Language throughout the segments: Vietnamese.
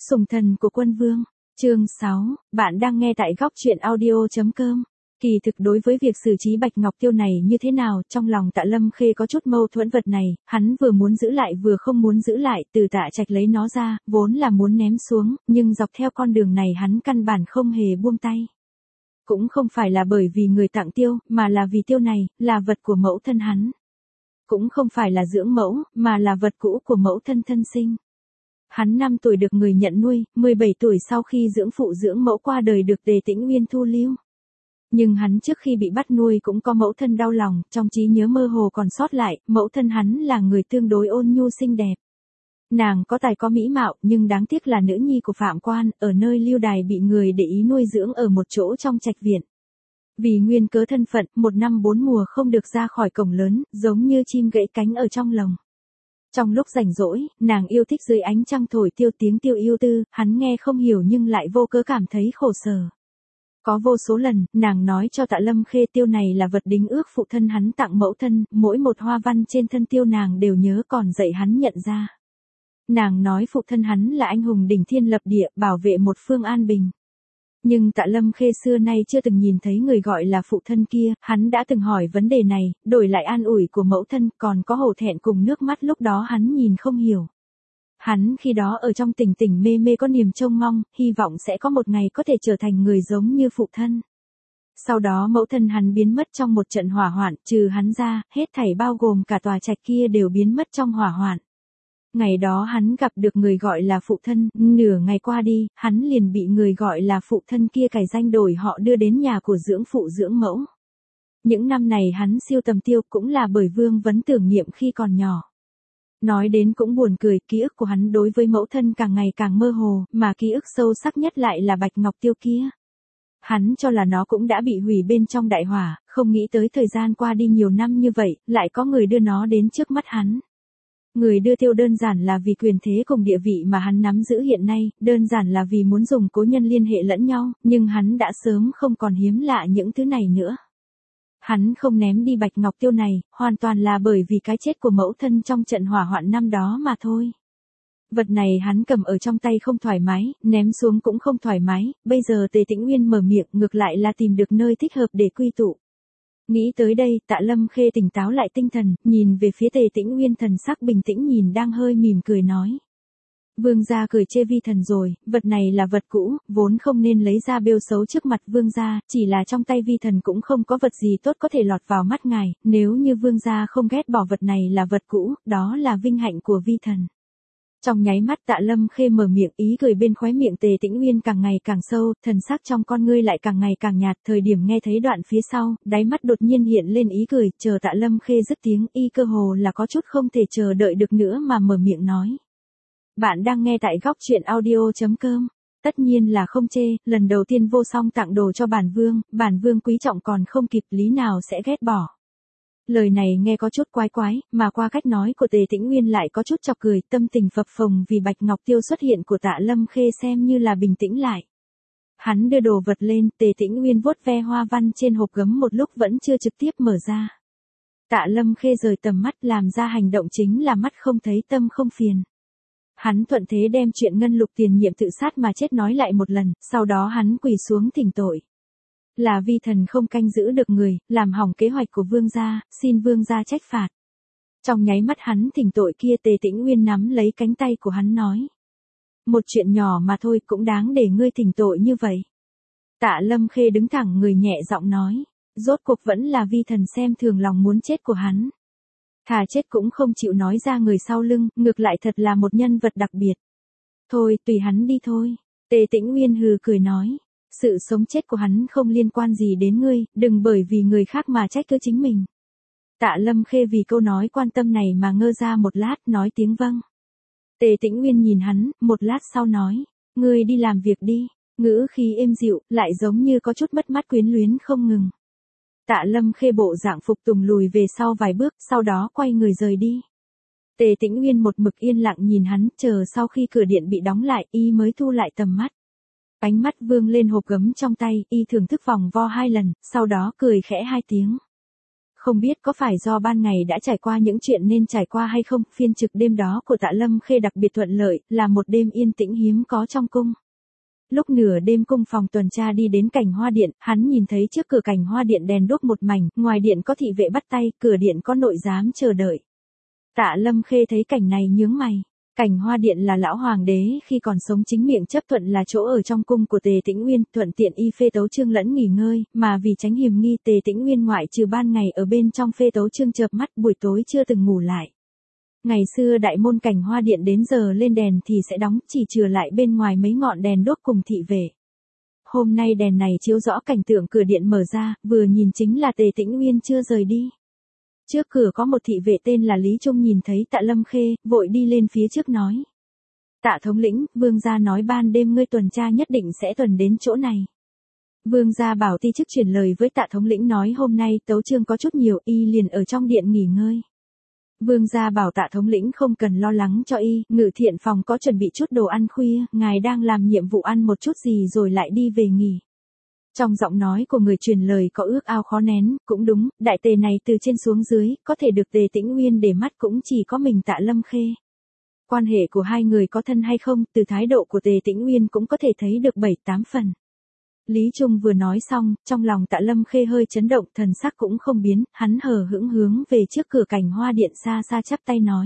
Sủng thần của quân vương. Chương 6, bạn đang nghe tại góc truyện audio.com. Kỳ thực đối với việc xử trí Bạch Ngọc Tiêu này như thế nào, trong lòng Tạ Lâm Khê có chút mâu thuẫn. Vật này, hắn vừa muốn giữ lại vừa không muốn giữ lại. Từ Tạ Trạch lấy nó ra, vốn là muốn ném xuống, nhưng dọc theo con đường này hắn căn bản không hề buông tay. Cũng không phải là bởi vì người tặng tiêu, mà là vì tiêu này, là vật của mẫu thân hắn. Cũng không phải là dưỡng mẫu, mà là vật cũ của mẫu thân thân sinh. Hắn 5 tuổi được người nhận nuôi, 17 tuổi sau khi dưỡng phụ dưỡng mẫu qua đời được Tề Tĩnh Uyên thu lưu. Nhưng hắn trước khi bị bắt nuôi cũng có mẫu thân đau lòng, trong trí nhớ mơ hồ còn sót lại, mẫu thân hắn là người tương đối ôn nhu xinh đẹp. Nàng có tài có mỹ mạo, nhưng đáng tiếc là nữ nhi của Phạm Quan, ở nơi lưu đày bị người để ý nuôi dưỡng ở một chỗ trong trạch viện. Vì nguyên cớ thân phận, 1 năm 4 mùa không được ra khỏi cổng lớn, giống như chim gãy cánh ở trong lồng. Trong lúc rảnh rỗi, nàng yêu thích dưới ánh trăng thổi tiêu tiếng tiêu yêu tư, hắn nghe không hiểu nhưng lại vô cớ cảm thấy khổ sở. Có vô số lần, nàng nói cho Tạ Lâm Khê tiêu này là vật đính ước phụ thân hắn tặng mẫu thân, mỗi một hoa văn trên thân tiêu nàng đều nhớ còn dạy hắn nhận ra. Nàng nói phụ thân hắn là anh hùng đỉnh thiên lập địa, bảo vệ một phương an bình. Nhưng Tạ Lâm Khê xưa nay chưa từng nhìn thấy người gọi là phụ thân kia, hắn đã từng hỏi vấn đề này, đổi lại an ủi của mẫu thân, còn có hổ thẹn cùng nước mắt lúc đó hắn nhìn không hiểu. Hắn khi đó ở trong tình tình mê mê có niềm trông mong, hy vọng sẽ có một ngày có thể trở thành người giống như phụ thân. Sau đó mẫu thân hắn biến mất trong một trận hỏa hoạn, trừ hắn ra, hết thảy bao gồm cả tòa trạch kia đều biến mất trong hỏa hoạn. Ngày đó hắn gặp được người gọi là phụ thân, nửa ngày qua đi, hắn liền bị người gọi là phụ thân kia cải danh đổi họ đưa đến nhà của dưỡng phụ dưỡng mẫu. Những năm này hắn siêu tầm tiêu cũng là bởi Vương Vấn tưởng niệm khi còn nhỏ. Nói đến cũng buồn cười, ký ức của hắn đối với mẫu thân càng ngày càng mơ hồ, mà ký ức sâu sắc nhất lại là Bạch Ngọc Tiêu kia. Hắn cho là nó cũng đã bị hủy bên trong đại hỏa, không nghĩ tới thời gian qua đi nhiều năm như vậy, lại có người đưa nó đến trước mắt hắn. Người đưa tiêu đơn giản là vì quyền thế cùng địa vị mà hắn nắm giữ hiện nay, đơn giản là vì muốn dùng cố nhân liên hệ lẫn nhau, nhưng hắn đã sớm không còn hiếm lạ những thứ này nữa. Hắn không ném đi Bạch Ngọc Tiêu này, hoàn toàn là bởi vì cái chết của mẫu thân trong trận hỏa hoạn năm đó mà thôi. Vật này hắn cầm ở trong tay không thoải mái, ném xuống cũng không thoải mái, bây giờ Tề Tĩnh Uyên mở miệng ngược lại là tìm được nơi thích hợp để quy tụ. Nghĩ tới đây, Tạ Lâm Khê tỉnh táo lại tinh thần, nhìn về phía Tề Tĩnh Uyên thần sắc bình tĩnh nhìn đang hơi mỉm cười nói. Vương gia cười chê vi thần rồi, vật này là vật cũ, vốn không nên lấy ra bêu xấu trước mặt vương gia, chỉ là trong tay vi thần cũng không có vật gì tốt có thể lọt vào mắt ngài, nếu như vương gia không ghét bỏ vật này là vật cũ, đó là vinh hạnh của vi thần. Trong nháy mắt Tạ Lâm Khê mở miệng, ý cười bên khóe miệng Tề Tĩnh Uyên càng ngày càng sâu, thần sắc trong con ngươi lại càng ngày càng nhạt. Thời điểm nghe thấy đoạn phía sau, đáy mắt đột nhiên hiện lên ý cười, chờ Tạ Lâm Khê dứt tiếng, y cơ hồ là có chút không thể chờ đợi được nữa mà mở miệng nói. Bạn đang nghe tại góc truyện audio.com. Tất nhiên là không chê, lần đầu tiên vô song tặng đồ cho bản vương quý trọng còn không kịp, lý nào sẽ ghét bỏ. Lời này nghe có chút quái quái, mà qua cách nói của Tề Tĩnh Uyên lại có chút chọc cười, tâm tình phập phồng vì Bạch Ngọc Tiêu xuất hiện của Tạ Lâm Khê xem như là bình tĩnh lại. Hắn đưa đồ vật lên, Tề Tĩnh Uyên vuốt ve hoa văn trên hộp gấm một lúc vẫn chưa trực tiếp mở ra. Tạ Lâm Khê rời tầm mắt, làm ra hành động chính là mắt không thấy tâm không phiền. Hắn thuận thế đem chuyện ngân lục tiền nhiệm tự sát mà chết nói lại một lần, sau đó hắn quỳ xuống thỉnh tội. Là vi thần không canh giữ được người, làm hỏng kế hoạch của vương gia, xin vương gia trách phạt. Trong nháy mắt hắn thỉnh tội kia, Tề Tĩnh Uyên nắm lấy cánh tay của hắn nói. Một chuyện nhỏ mà thôi cũng đáng để ngươi thỉnh tội như vậy. Tạ Lâm Khê đứng thẳng người nhẹ giọng nói. Rốt cuộc vẫn là vi thần xem thường lòng muốn chết của hắn. Thà chết cũng không chịu nói ra người sau lưng, ngược lại thật là một nhân vật đặc biệt. Thôi, tùy hắn đi thôi. Tề Tĩnh Uyên hừ cười nói. Sự sống chết của hắn không liên quan gì đến ngươi, đừng bởi vì người khác mà trách cứ chính mình. Tạ Lâm Khê vì câu nói quan tâm này mà ngơ ra một lát, nói tiếng vâng. Tề Tĩnh Uyên nhìn hắn, một lát sau nói, ngươi đi làm việc đi, ngữ khí êm dịu, lại giống như có chút mất mát quyến luyến không ngừng. Tạ Lâm Khê bộ dạng phục tùng lùi về sau vài bước, sau đó quay người rời đi. Tề Tĩnh Uyên một mực yên lặng nhìn hắn, chờ sau khi cửa điện bị đóng lại, y mới thu lại tầm mắt. Ánh mắt vương lên hộp gấm trong tay, y thưởng thức vòng vo 2 lần, sau đó cười khẽ 2 tiếng. Không biết có phải do ban ngày đã trải qua những chuyện nên trải qua hay không, phiên trực đêm đó của Tạ Lâm Khê đặc biệt thuận lợi, là một đêm yên tĩnh hiếm có trong cung. Lúc nửa đêm cung phòng tuần tra đi đến cảnh hoa điện, hắn nhìn thấy trước cửa cảnh hoa điện đèn đuốc một mảnh, ngoài điện có thị vệ bắt tay, cửa điện có nội giám chờ đợi. Tạ Lâm Khê thấy cảnh này nhướng mày. Cảnh hoa điện là lão hoàng đế khi còn sống chính miệng chấp thuận là chỗ ở trong cung của Tề Tĩnh Nguyên, thuận tiện y phê tấu chương lẫn nghỉ ngơi, mà vì tránh hiềm nghi Tề Tĩnh Nguyên ngoại trừ ban ngày ở bên trong phê tấu chương chợp mắt, buổi tối chưa từng ngủ lại. Ngày xưa đại môn cảnh hoa điện đến giờ lên đèn thì sẽ đóng, chỉ trừ lại bên ngoài mấy ngọn đèn đuốc cùng thị vệ. Hôm nay đèn này chiếu rõ cảnh tượng cửa điện mở ra, vừa nhìn chính là Tề Tĩnh Nguyên chưa rời đi. Trước cửa có một thị vệ tên là Lý Trung nhìn thấy Tạ Lâm Khê, vội đi lên phía trước nói. Tạ thống lĩnh, vương gia nói ban đêm ngươi tuần tra nhất định sẽ tuần đến chỗ này. Vương gia bảo ti chức truyền lời với Tạ thống lĩnh nói hôm nay tấu chương có chút nhiều, y liền ở trong điện nghỉ ngơi. Vương gia bảo Tạ thống lĩnh không cần lo lắng cho y, ngự thiện phòng có chuẩn bị chút đồ ăn khuya, ngài đang làm nhiệm vụ ăn một chút gì rồi lại đi về nghỉ. Trong giọng nói của người truyền lời có ước ao khó nén, cũng đúng, đại tề này từ trên xuống dưới, có thể được Tề Tĩnh Nguyên để mắt cũng chỉ có mình Tạ Lâm Khê. Quan hệ của hai người có thân hay không, từ thái độ của Tề Tĩnh Nguyên cũng có thể thấy được 7-8 phần. Lý Trung vừa nói xong, trong lòng Tạ Lâm Khê hơi chấn động, thần sắc cũng không biến, hắn hờ hững hướng về trước cửa cảnh hoa điện xa xa chắp tay nói.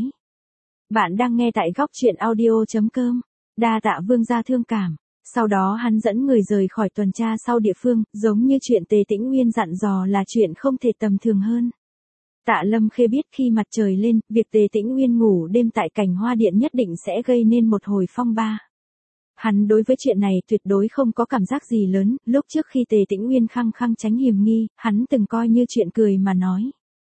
Bạn đang nghe tại góc truyện audio.com, đa tạ vương gia thương cảm. Sau đó hắn dẫn người rời khỏi tuần tra sau địa phương, giống như chuyện Tề Tĩnh Nguyên dặn dò là chuyện không thể tầm thường hơn. Tạ Lâm Khê biết khi mặt trời lên, việc Tề Tĩnh Nguyên ngủ đêm tại cảnh hoa điện nhất định sẽ gây nên một hồi phong ba. Hắn đối với chuyện này tuyệt đối không có cảm giác gì lớn, lúc trước khi Tề Tĩnh Nguyên khăng khăng tránh hiềm nghi, hắn từng coi như chuyện cười mà nói.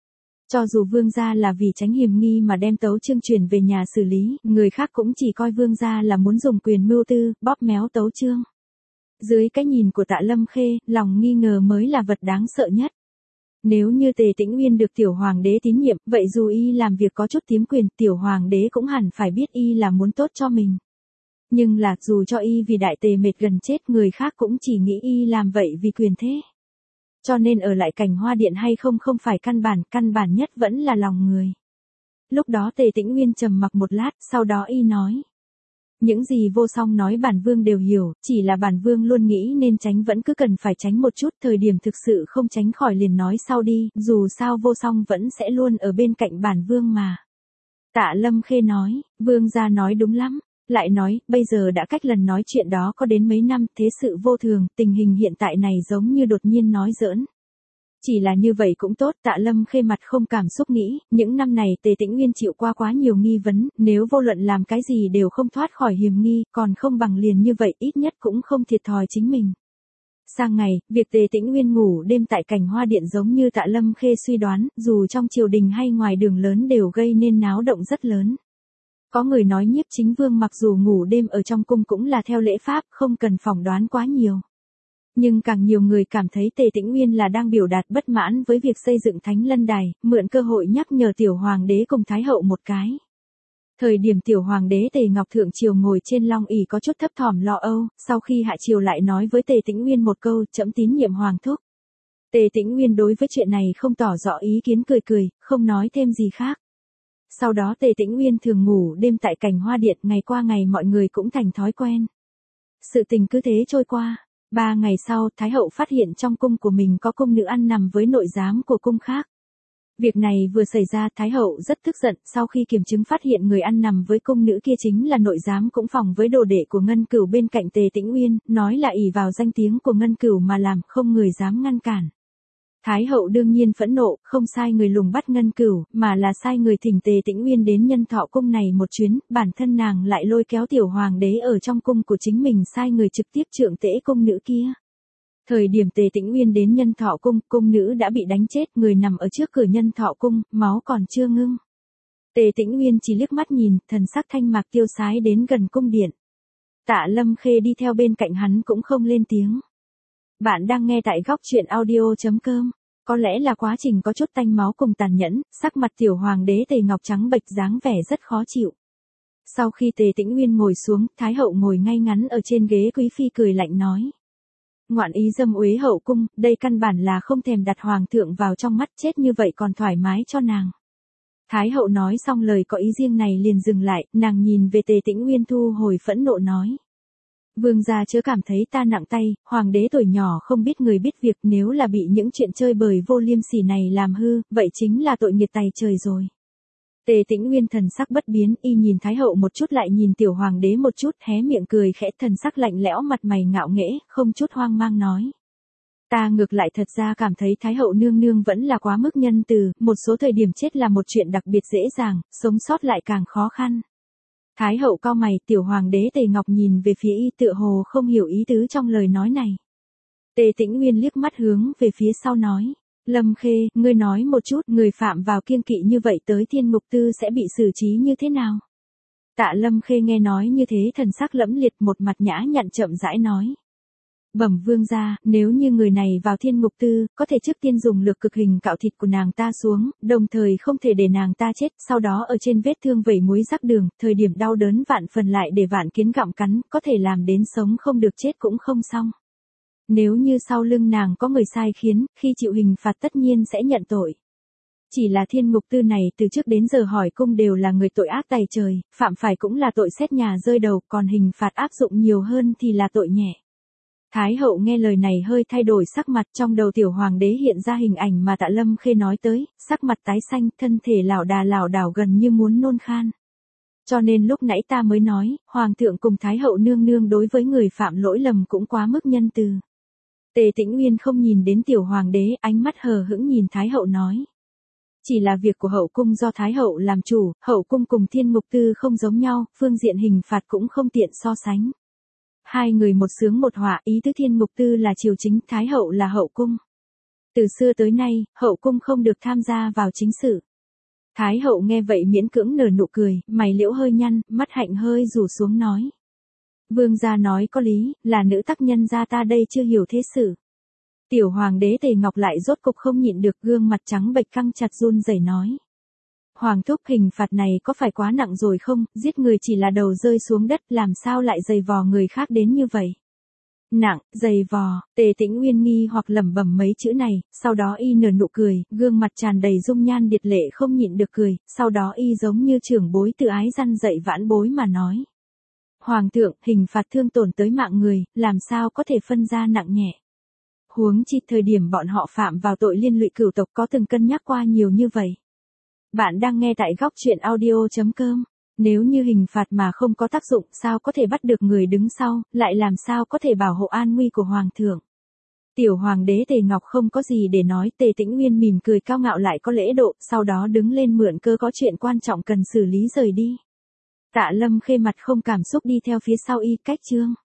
Cho dù vương gia là vì tránh hiềm nghi mà đem tấu chương truyền về nhà xử lý, người khác cũng chỉ coi vương gia là muốn dùng quyền mưu tư, bóp méo tấu chương. Dưới cái nhìn của Tạ Lâm Khê, lòng nghi ngờ mới là vật đáng sợ nhất. Nếu như Tề Tĩnh Nguyên được tiểu hoàng đế tín nhiệm, vậy dù y làm việc có chút tiếm quyền, tiểu hoàng đế cũng hẳn phải biết y là muốn tốt cho mình. Nhưng là dù cho y vì đại tề mệt gần chết, người khác cũng chỉ nghĩ y làm vậy vì quyền thế. Cho nên ở lại cảnh hoa điện hay không không phải căn bản nhất vẫn là lòng người. Lúc đó Tề Tĩnh Nguyên trầm mặc một lát, sau đó y nói. Những gì vô song nói bản vương đều hiểu, chỉ là bản vương luôn nghĩ nên tránh vẫn cứ cần phải tránh một chút, thời điểm thực sự không tránh khỏi liền nói sau đi, dù sao vô song vẫn sẽ luôn ở bên cạnh bản vương mà. Tạ Lâm Khê nói, vương gia nói đúng lắm. Lại nói, bây giờ đã cách lần nói chuyện đó có đến mấy năm, thế sự vô thường, tình hình hiện tại này giống như đột nhiên nói giỡn. Chỉ là như vậy cũng tốt, Tạ Lâm Khê mặt không cảm xúc nghĩ, những năm này Tề Tĩnh Nguyên chịu qua quá nhiều nghi vấn, nếu vô luận làm cái gì đều không thoát khỏi hiềm nghi, còn không bằng liền như vậy, ít nhất cũng không thiệt thòi chính mình. Sang ngày, việc Tề Tĩnh Nguyên ngủ đêm tại cảnh hoa điện giống như Tạ Lâm Khê suy đoán, dù trong triều đình hay ngoài đường lớn đều gây nên náo động rất lớn. Có người nói Nhiếp Chính Vương mặc dù ngủ đêm ở trong cung cũng là theo lễ pháp, không cần phỏng đoán quá nhiều. Nhưng càng nhiều người cảm thấy Tề Tĩnh Nguyên là đang biểu đạt bất mãn với việc xây dựng Thánh Lân Đài, mượn cơ hội nhắc nhở tiểu hoàng đế cùng thái hậu một cái. Thời điểm tiểu hoàng đế Tề Ngọc Thượng Triều ngồi trên long ỷ có chút thấp thỏm lo âu, sau khi hạ triều lại nói với Tề Tĩnh Nguyên một câu, trẫm tín nhiệm hoàng thúc. Tề Tĩnh Nguyên đối với chuyện này không tỏ rõ ý kiến, cười, không nói thêm gì khác. Sau đó Tề Tĩnh Nguyên thường ngủ đêm tại cảnh hoa điện, ngày qua ngày mọi người cũng thành thói quen. Sự tình cứ thế trôi qua. 3 ngày sau, Thái hậu phát hiện trong cung của mình có cung nữ ăn nằm với nội giám của cung khác. Việc này vừa xảy ra, Thái hậu rất tức giận, sau khi kiểm chứng phát hiện người ăn nằm với cung nữ kia chính là nội giám cũng phòng với đồ đệ của Ngân Cửu bên cạnh Tề Tĩnh Nguyên, nói là ỷ vào danh tiếng của Ngân Cửu mà làm, không người dám ngăn cản. Thái hậu đương nhiên phẫn nộ, không sai người lùng bắt Ngân Cửu, mà là sai người thỉnh Tề Tĩnh Nguyên đến Nhân Thọ cung này một chuyến, bản thân nàng lại lôi kéo tiểu hoàng đế ở trong cung của chính mình sai người trực tiếp trượng tễ cung nữ kia. Thời điểm Tề Tĩnh Nguyên đến Nhân Thọ cung, cung nữ đã bị đánh chết, người nằm ở trước cửa Nhân Thọ cung, máu còn chưa ngưng. Tề Tĩnh Nguyên chỉ liếc mắt nhìn, thần sắc thanh mạc tiêu sái đến gần cung điện. Tạ Lâm Khê đi theo bên cạnh hắn cũng không lên tiếng. Bạn đang nghe tại góc truyện audio.com. Có lẽ là quá trình có chút tanh máu cùng tàn nhẫn, sắc mặt tiểu hoàng đế Tề Ngọc trắng bệch dáng vẻ rất khó chịu. Sau khi Tề Tĩnh Nguyên ngồi xuống, Thái hậu ngồi ngay ngắn ở trên ghế quý phi cười lạnh nói. Ngoạn ý dâm uế hậu cung, đây căn bản là không thèm đặt hoàng thượng vào trong mắt, chết như vậy còn thoải mái cho nàng. Thái hậu nói xong lời có ý riêng này liền dừng lại, nàng nhìn về Tề Tĩnh Uyên thu hồi phẫn nộ nói. Vương gia chớ cảm thấy ta nặng tay, hoàng đế tuổi nhỏ không biết người biết việc, nếu là bị những chuyện chơi bời vô liêm sỉ này làm hư, vậy chính là tội nghiệt tày trời rồi. Tề Tĩnh Uyên thần sắc bất biến, y nhìn Thái hậu một chút lại nhìn tiểu hoàng đế một chút, hé miệng cười khẽ, thần sắc lạnh lẽo, mặt mày ngạo nghễ, không chút hoang mang nói. Ta ngược lại thật ra cảm thấy Thái hậu nương nương vẫn là quá mức nhân từ, một số thời điểm chết là một chuyện đặc biệt dễ dàng, sống sót lại càng khó khăn. Thái hậu cau mày, tiểu hoàng đế Tề Ngọc nhìn về phía y tựa hồ không hiểu ý tứ trong lời nói này. Tề Tĩnh Uyên liếc mắt hướng về phía sau nói. Lâm Khê, ngươi nói một chút, người phạm vào kiêng kỵ như vậy tới Thiên Ngục Tư sẽ bị xử trí như thế nào? Tạ Lâm Khê nghe nói như thế thần sắc lẫm liệt, một mặt nhã nhặn chậm rãi nói. Bẩm vương gia, nếu như người này vào Thiên Ngục Tư, có thể trước tiên dùng lực cực hình cạo thịt của nàng ta xuống, đồng thời không thể để nàng ta chết, sau đó ở trên vết thương vẩy muối rắc đường, thời điểm đau đớn vạn phần lại để vạn kiến gặm cắn, có thể làm đến sống không được chết cũng không xong. Nếu như sau lưng nàng có người sai khiến, khi chịu hình phạt tất nhiên sẽ nhận tội. Chỉ là Thiên Ngục Tư này từ trước đến giờ hỏi cung đều là người tội ác tày trời, phạm phải cũng là tội xét nhà rơi đầu, còn hình phạt áp dụng nhiều hơn thì là tội nhẹ. Thái hậu nghe lời này hơi thay đổi sắc mặt, trong đầu tiểu hoàng đế hiện ra hình ảnh mà Tạ Lâm Khê nói tới, sắc mặt tái xanh, thân thể lảo đảo gần như muốn nôn khan. Cho nên lúc nãy ta mới nói, hoàng thượng cùng Thái hậu nương nương đối với người phạm lỗi lầm cũng quá mức nhân từ. Tề Tĩnh Uyên không nhìn đến tiểu hoàng đế, ánh mắt hờ hững nhìn Thái hậu nói. Chỉ là việc của hậu cung do Thái hậu làm chủ, hậu cung cùng Thiên Ngục Tư không giống nhau, phương diện hình phạt cũng không tiện so sánh. Hai người một sướng một họa, ý tứ Thiên Ngục Tư là triều chính, Thái hậu là hậu cung. Từ xưa tới nay, hậu cung không được tham gia vào chính sự. Thái hậu nghe vậy miễn cưỡng nở nụ cười, mày liễu hơi nhăn, mắt hạnh hơi rủ xuống nói. Vương gia nói có lý, là nữ tác nhân gia ta đây chưa hiểu thế sự. Tiểu hoàng đế Tề Ngọc lại rốt cục không nhịn được, gương mặt trắng bệch căng chặt run rẩy nói. Hoàng thúc, hình phạt này có phải quá nặng rồi không, giết người chỉ là đầu rơi xuống đất, làm sao lại dày vò người khác đến như vậy? Nặng, dày vò, Tề Tĩnh Uyên nghi hoặc lẩm bẩm mấy chữ này, sau đó y nở nụ cười, gương mặt tràn đầy dung nhan điệt lệ không nhịn được cười, sau đó y giống như trưởng bối tự ái răn dạy vãn bối mà nói. Hoàng thượng, hình phạt thương tổn tới mạng người, làm sao có thể phân ra nặng nhẹ? Huống chi thời điểm bọn họ phạm vào tội liên lụy cửu tộc có từng cân nhắc qua nhiều như vậy. Bạn đang nghe tại góc truyện audio.com. Nếu như hình phạt mà không có tác dụng, sao có thể bắt được người đứng sau, lại làm sao có thể bảo hộ an nguy của hoàng thượng? Tiểu hoàng đế Tề Ngọc không có gì để nói, Tề Tĩnh Uyên mỉm cười cao ngạo lại có lễ độ, sau đó đứng lên mượn cơ có chuyện quan trọng cần xử lý rời đi. Tạ Lâm Khê mặt không cảm xúc đi theo phía sau y, cách chương.